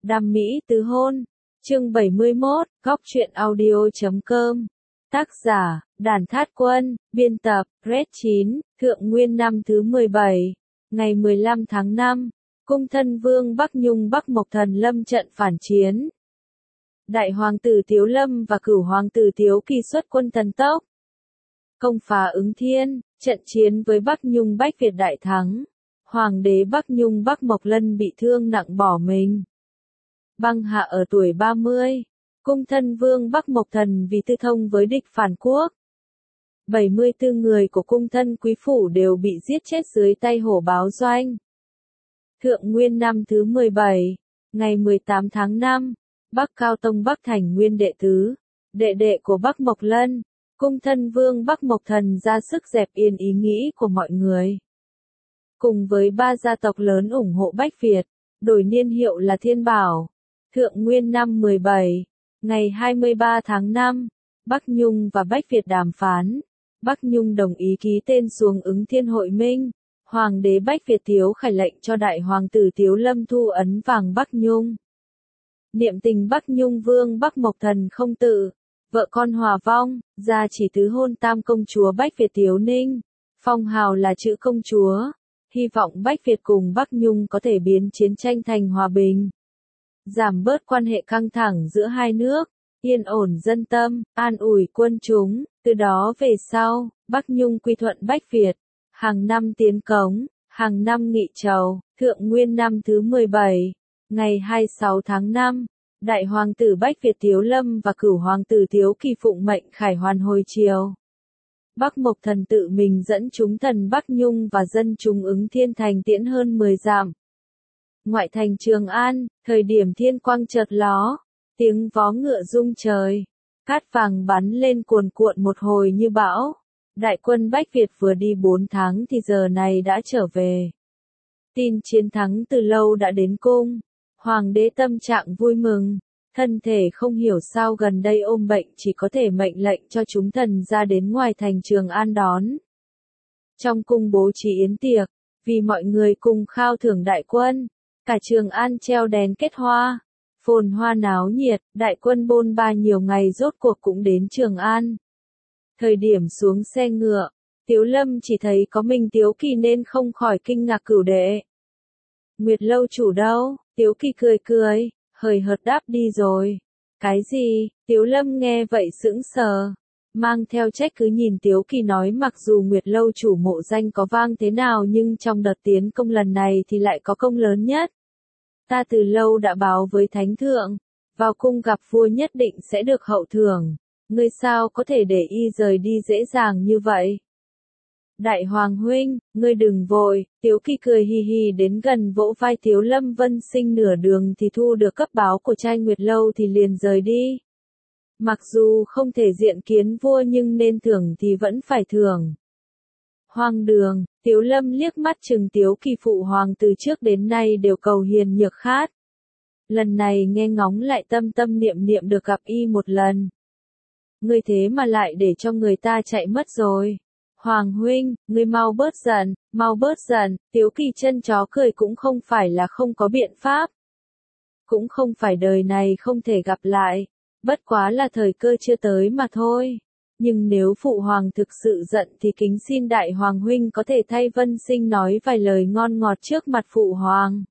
Đam mỹ tứ hôn. Chương 71, góc truyện audio.com. Tác giả, Đàn Thát Quân, biên tập, Red 9, Thượng Nguyên năm thứ 17. Ngày 15 tháng 5, cung thân vương Bắc Nhung Bắc Mộc Thần lâm trận phản chiến. Đại hoàng tử Tiếu Lâm và cửu hoàng tử Tiếu Kỳ xuất quân thần tốc. Công phá Ứng Thiên, trận chiến với Bắc Nhung Bách Việt đại thắng. Hoàng đế Bắc Nhung Bắc Mộc Lân bị thương nặng bỏ mình. Băng hạ ở tuổi 30, cung thân vương Bắc Mộc Thần vì tư thông với địch phản quốc. 74 người của cung thân quý phủ đều bị giết chết dưới tay hổ báo doanh. Thượng Nguyên năm thứ 17, ngày 18 tháng 5, Bắc Cao Tông Bắc Thành Nguyên đệ tứ, đệ đệ của Bắc Mộc Lân, cung thân vương Bắc Mộc Thần ra sức dẹp yên ý nghĩ của mọi người. Cùng với ba gia tộc lớn ủng hộ Bách Việt, đổi niên hiệu là Thiên Bảo. Thượng Nguyên năm 17, ngày 23 tháng 5, Bắc Nhung và Bách Việt đàm phán. Bắc Nhung đồng ý ký tên xuống Ứng Thiên hội minh. Hoàng đế Bách Việt Tiếu Khải lệnh cho đại hoàng tử Tiếu Lâm thu ấn vàng Bắc Nhung. Niệm tình Bắc Nhung vương Bắc Mộc Thần không tự, vợ con hòa vong, gia chỉ tứ hôn tam công chúa Bách Việt Tiếu Ninh, phong hào là chữ công chúa. Hy vọng Bách Việt cùng Bắc Nhung có thể biến chiến tranh thành hòa bình. Giảm bớt quan hệ căng thẳng giữa hai nước, yên ổn dân tâm, an ủi quân chúng, từ đó về sau, Bắc Nhung quy thuận Bách Việt, hàng năm tiến cống, hàng năm nghị trầu. Thượng Nguyên năm thứ 17, ngày 26 tháng 5, đại hoàng tử Bách Việt Tiếu Lâm và cửu hoàng tử Tiếu Kỳ phụng mệnh khải hoàn hồi triều. Bắc Mộc Thần tự mình dẫn chúng thần Bắc Nhung và dân chúng Ứng Thiên thành tiễn hơn 10 dặm. Ngoại thành Trường An, thời điểm thiên quang chợt ló, tiếng vó ngựa rung trời, cát vàng bắn lên cuồn cuộn một hồi như bão. Đại quân Bách Việt vừa đi 4 tháng thì giờ này đã trở về. Tin chiến thắng từ lâu đã đến cung. Hoàng đế tâm trạng vui mừng, thân thể không hiểu sao gần đây ôm bệnh, chỉ có thể mệnh lệnh cho chúng thần ra đến ngoài thành Trường An đón. Trong cung bố trí yến tiệc, vì mọi người cùng khao thưởng đại quân, cả Trường An treo đèn kết hoa, phồn hoa náo nhiệt, đại quân bôn ba nhiều ngày rốt cuộc cũng đến Trường An. Thời điểm xuống xe ngựa, Tiếu Lâm chỉ thấy có mình Tiếu Kỳ nên không khỏi kinh ngạc cửu đệ. Nguyệt lâu chủ đâu? Tiếu Kỳ cười cười, hời hợt đáp đi rồi. Cái gì? Tiếu Lâm nghe vậy sững sờ, mang theo trách cứ nhìn Tiếu Kỳ nói mặc dù Nguyệt lâu chủ mộ danh có vang thế nào nhưng trong đợt tiến công lần này thì lại có công lớn nhất. Ta từ lâu đã báo với Thánh Thượng, vào cung gặp vua nhất định sẽ được hậu thưởng, ngươi sao có thể để y rời đi dễ dàng như vậy? Đại hoàng huynh, ngươi đừng vội. Tiếu Kỳ cười hì hì đến gần vỗ vai Tiếu Lâm. Vân Sinh nửa đường thì thu được cấp báo của trai Nguyệt lâu thì liền rời đi. Mặc dù không thể diện kiến vua nhưng nên thưởng thì vẫn phải thưởng. Hoang đường, Tiếu Lâm liếc mắt chừng Tiếu Kỳ phụ hoàng từ trước đến nay đều cầu hiền nhược khát. Lần này nghe ngóng lại tâm tâm niệm niệm được gặp y một lần. Ngươi thế mà lại để cho người ta chạy mất rồi. Hoàng huynh, ngươi mau bớt giận, mau bớt giận. Tiếu Kỳ chân chó cười cũng không phải là không có biện pháp. Cũng không phải đời này không thể gặp lại, bất quá là thời cơ chưa tới mà thôi. Nhưng nếu phụ hoàng thực sự giận thì kính xin đại hoàng huynh có thể thay Vân Sinh nói vài lời ngon ngọt trước mặt phụ hoàng.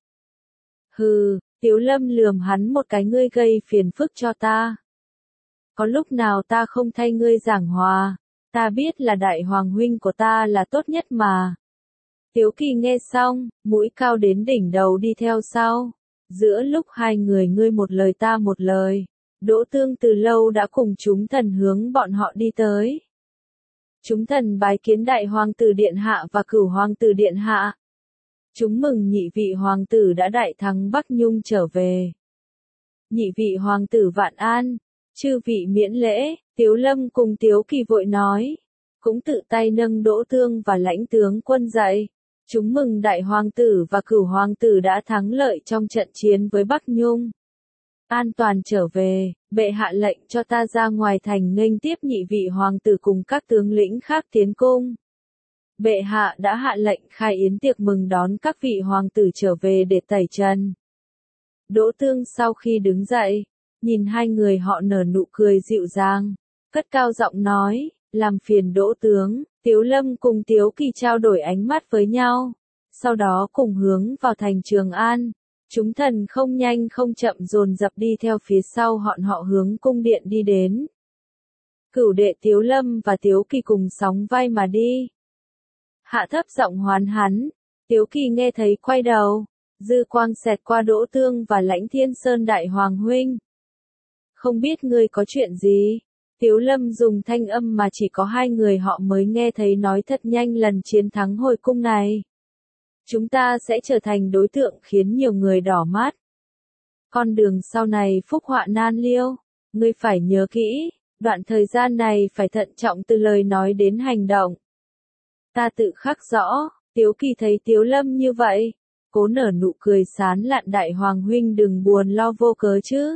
Hừ, Tiếu Lâm lườm hắn một cái, ngươi gây phiền phức cho ta. Có lúc nào ta không thay ngươi giảng hòa, ta biết là đại hoàng huynh của ta là tốt nhất mà. Tiếu Kỳ nghe xong, mũi cao đến đỉnh đầu đi theo sau. Giữa lúc hai người ngươi một lời ta một lời, Đỗ Tương từ lâu đã cùng chúng thần hướng bọn họ đi tới. Chúng thần bái kiến đại hoàng tử điện hạ và cửu hoàng tử điện hạ. Chúng mừng nhị vị hoàng tử đã đại thắng Bắc Nhung trở về. Nhị vị hoàng tử vạn an, chư vị miễn lễ. Tiếu Lâm cùng Tiếu Kỳ vội nói, cũng tự tay nâng Đỗ Tương và lãnh tướng quân dậy. Chúng mừng đại hoàng tử và cửu hoàng tử đã thắng lợi trong trận chiến với Bắc Nhung. An toàn trở về, bệ hạ lệnh cho ta ra ngoài thành nghênh tiếp nhị vị hoàng tử cùng các tướng lĩnh khác tiến cung. Bệ hạ đã hạ lệnh khai yến tiệc mừng đón các vị hoàng tử trở về để tẩy trần. Đỗ Tương sau khi đứng dậy, nhìn hai người họ nở nụ cười dịu dàng, cất cao giọng nói, làm phiền Đỗ tướng. Tiếu Lâm cùng Tiếu Kỳ trao đổi ánh mắt với nhau, sau đó cùng hướng vào thành Trường An. Chúng thần không nhanh không chậm dồn dập đi theo phía sau họ hướng cung điện đi đến. Cửu đệ Tiếu Lâm và Tiếu Kỳ cùng sóng vai mà đi. Hạ thấp giọng hoán hắn, Tiếu Kỳ nghe thấy quay đầu, dư quang xẹt qua Đỗ Tương và Lãnh Thiên Sơn đại hoàng huynh. Không biết ngươi có chuyện gì? Tiếu Lâm dùng thanh âm mà chỉ có hai người họ mới nghe thấy nói thật nhanh lần chiến thắng hồi cung này. Chúng ta sẽ trở thành đối tượng khiến nhiều người đỏ mắt. Con đường sau này phúc họa nan liêu, ngươi phải nhớ kỹ, đoạn thời gian này phải thận trọng từ lời nói đến hành động. Ta tự khắc rõ, Tiếu Kỳ thấy Tiếu Lâm như vậy, cố nở nụ cười sán lạn, đại hoàng huynh đừng buồn lo vô cớ chứ.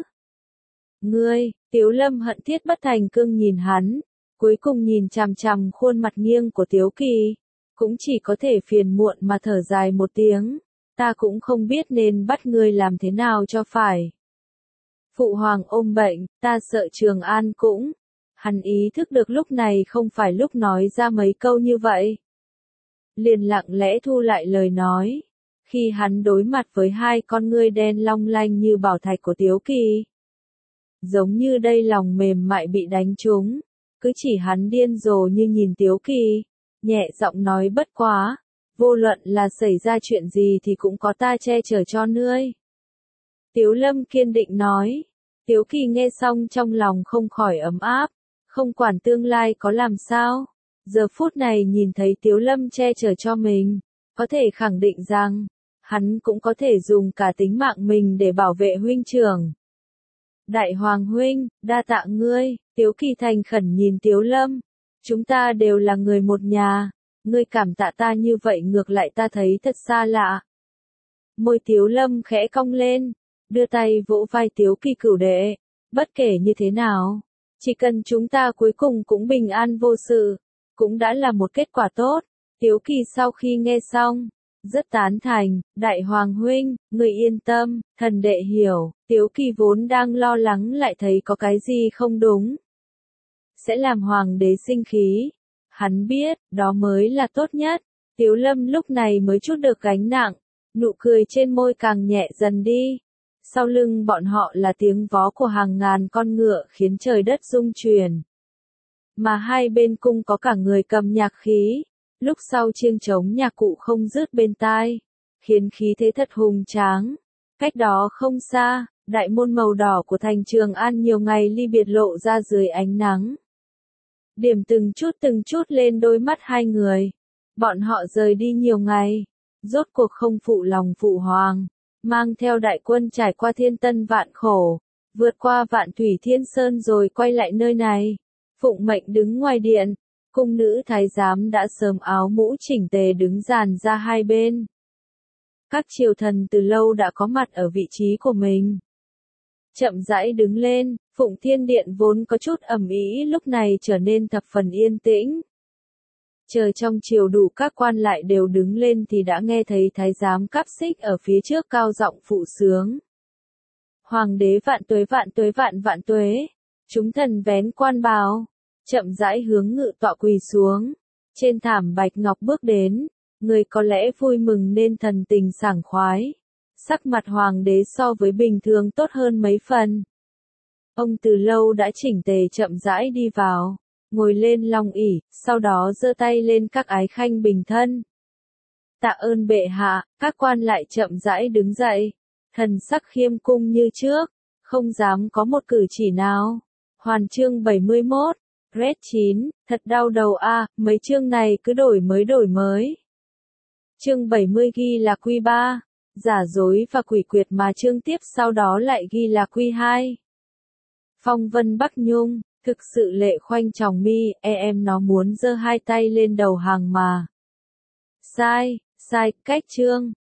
Ngươi, Tiếu Lâm hận thiết bất thành cương nhìn hắn, cuối cùng nhìn chằm chằm khuôn mặt nghiêng của Tiếu Kỳ, cũng chỉ có thể phiền muộn mà thở dài một tiếng, ta cũng không biết nên bắt ngươi làm thế nào cho phải. Phụ hoàng ôm bệnh, ta sợ Trường An cũng. Hắn ý thức được lúc này không phải lúc nói ra mấy câu như vậy. Liền lặng lẽ thu lại lời nói, khi hắn đối mặt với hai con ngươi đen long lanh như bảo thạch của Tiếu Kỳ. Giống như đây lòng mềm mại bị đánh trúng, cứ chỉ hắn điên rồ như nhìn Tiếu Kỳ, nhẹ giọng nói bất quá, vô luận là xảy ra chuyện gì thì cũng có ta che chở cho ngươi. Tiếu Lâm kiên định nói, Tiếu Kỳ nghe xong trong lòng không khỏi ấm áp, không quản tương lai có làm sao, giờ phút này nhìn thấy Tiếu Lâm che chở cho mình, có thể khẳng định rằng, hắn cũng có thể dùng cả tính mạng mình để bảo vệ huynh trưởng. Đại hoàng huynh, đa tạ ngươi, Tiếu Kỳ thành khẩn nhìn Tiếu Lâm, chúng ta đều là người một nhà, ngươi cảm tạ ta như vậy ngược lại ta thấy thật xa lạ. Môi Tiếu Lâm khẽ cong lên, đưa tay vỗ vai Tiếu Kỳ, cửu đệ, bất kể như thế nào, chỉ cần chúng ta cuối cùng cũng bình an vô sự, cũng đã là một kết quả tốt. Tiếu Kỳ sau khi nghe xong, rất tán thành, đại hoàng huynh, người yên tâm, thần đệ hiểu. Tiếu Kỳ vốn đang lo lắng lại thấy có cái gì không đúng, sẽ làm hoàng đế sinh khí. Hắn biết, đó mới là tốt nhất. Tiếu Lâm lúc này mới chút được gánh nặng, nụ cười trên môi càng nhẹ dần đi. Sau lưng bọn họ là tiếng vó của hàng ngàn con ngựa khiến trời đất rung chuyển. Mà hai bên cung có cả người cầm nhạc khí, lúc sau chiêng trống nhạc cụ không dứt bên tai, khiến khí thế thật hùng tráng. Cách đó không xa, đại môn màu đỏ của thành Trường An nhiều ngày ly biệt lộ ra dưới ánh nắng. Điểm từng chút lên đôi mắt hai người. Bọn họ rời đi nhiều ngày, rốt cuộc không phụ lòng phụ hoàng, mang theo đại quân trải qua thiên tân vạn khổ, vượt qua vạn thủy thiên sơn rồi quay lại nơi này. Phụng mệnh đứng ngoài điện, cung nữ thái giám đã sớm áo mũ chỉnh tề đứng dàn ra hai bên. Các triều thần từ lâu đã có mặt ở vị trí của mình. Chậm rãi đứng lên, Phụng Thiên Điện vốn có chút ầm ĩ lúc này trở nên thập phần yên tĩnh. Chờ trong triều đủ các quan lại đều đứng lên thì đã nghe thấy thái giám cáp xích ở phía trước cao giọng phụ sướng. Hoàng đế vạn tuế vạn tuế vạn vạn tuế, chúng thần vén quan bào, chậm rãi hướng ngự tọa quỳ xuống, trên thảm bạch ngọc bước đến, người có lẽ vui mừng nên thần tình sảng khoái. Sắc mặt hoàng đế so với bình thường tốt hơn mấy phần. Ông từ lâu đã chỉnh tề chậm rãi đi vào, ngồi lên long ỷ, sau đó giơ tay lên các ái khanh bình thân. Tạ ơn bệ hạ, các quan lại chậm rãi đứng dậy, thần sắc khiêm cung như trước, không dám có một cử chỉ nào. Hoàn chương 71, Red 9, thật đau đầu a, mấy chương này cứ đổi mới. Chương 70 ghi là quy 3, giả dối và quỷ quyệt mà chương tiếp sau đó lại ghi là quy 2. Phong vân Bắc Nhung, thực sự lệ khoanh tròng mi, em nó muốn giơ hai tay lên đầu hàng mà. Sai, cách chương,